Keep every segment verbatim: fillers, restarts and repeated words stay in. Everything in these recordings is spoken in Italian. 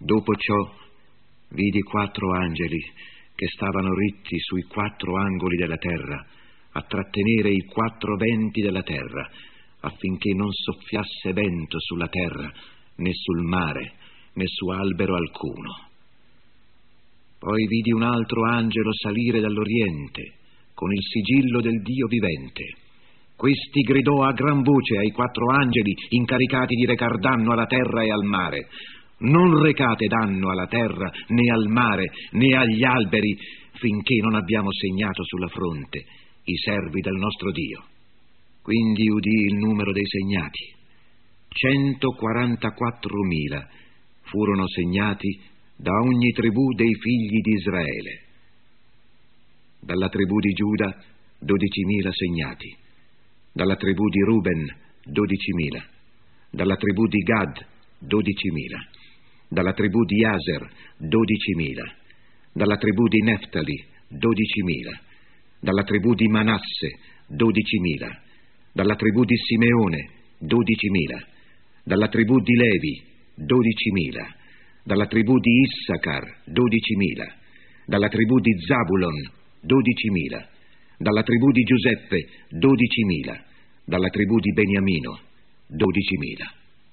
Dopo ciò vidi quattro angeli che stavano ritti sui quattro angoli della terra, a trattenere i quattro venti della terra, affinché non soffiasse vento sulla terra, né sul mare, né su albero alcuno. Poi vidi un altro angelo salire dall'Oriente, con il sigillo del Dio vivente. Questi gridò a gran voce ai quattro angeli incaricati di recar danno alla terra e al mare: non recate danno alla terra, né al mare, né agli alberi, finché non abbiamo segnato sulla fronte i servi del nostro Dio. Quindi udì il numero dei segnati. centoquarantaquattromila furono segnati da ogni tribù dei figli di Israele. Dalla tribù di Giuda dodicimila segnati, dalla tribù di Ruben dodicimila, dalla tribù di Gad dodicimila, dalla tribù di Aser dodicimila, dalla tribù di Neftali dodicimila, dalla tribù di Manasse dodicimila, dalla tribù di Simeone dodicimila, dalla tribù di Levi dodicimila, dalla tribù di Issacar dodicimila, dalla tribù di Zabulon dodicimila, dalla tribù di Giuseppe dodicimila, dalla tribù di Beniamino dodicimila.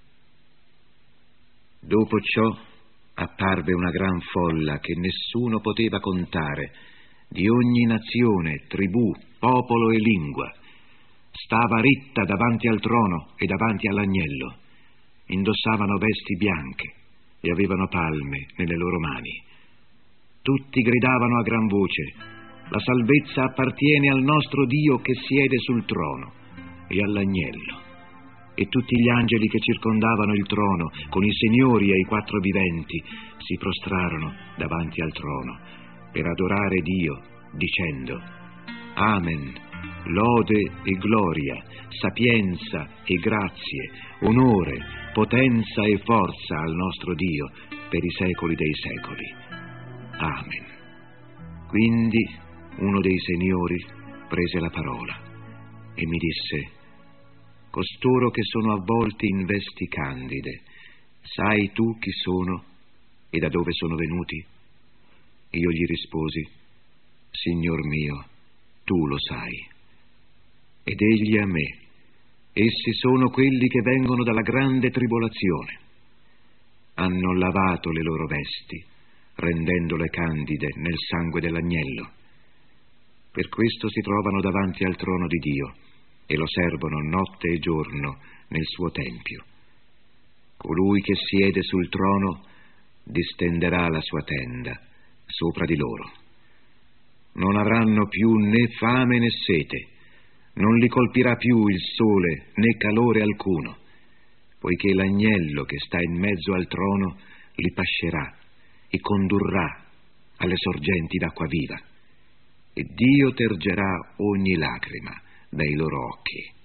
Dopo ciò apparve una gran folla che nessuno poteva contare, di ogni nazione, tribù, popolo e lingua. Stava ritta davanti al trono e davanti all'agnello. Indossavano vesti bianche e avevano palme nelle loro mani. Tutti gridavano a gran voce: la salvezza appartiene al nostro Dio che siede sul trono e all'agnello. E tutti gli angeli che circondavano il trono, con i seniori e i quattro viventi, si prostrarono davanti al trono per adorare Dio, dicendo: Amen, lode e gloria, sapienza e grazie, onore, potenza e forza al nostro Dio per i secoli dei secoli. Amen. Quindi uno dei seniori prese la parola e mi disse: costoro che sono avvolti in vesti candide, sai tu chi sono e da dove sono venuti? Io gli risposi: Signor mio, tu lo sai. Ed egli a me: essi sono quelli che vengono dalla grande tribolazione. Hanno lavato le loro vesti, rendendole candide nel sangue dell'agnello. Per questo si trovano davanti al trono di Dio e lo servono notte e giorno nel suo tempio. Colui che siede sul trono distenderà la sua tenda sopra di loro. Non avranno più né fame né sete, non li colpirà più il sole né calore alcuno, poiché l'agnello che sta in mezzo al trono li pascerà e condurrà alle sorgenti d'acqua viva, e Dio tergerà ogni lacrima dai loro occhi.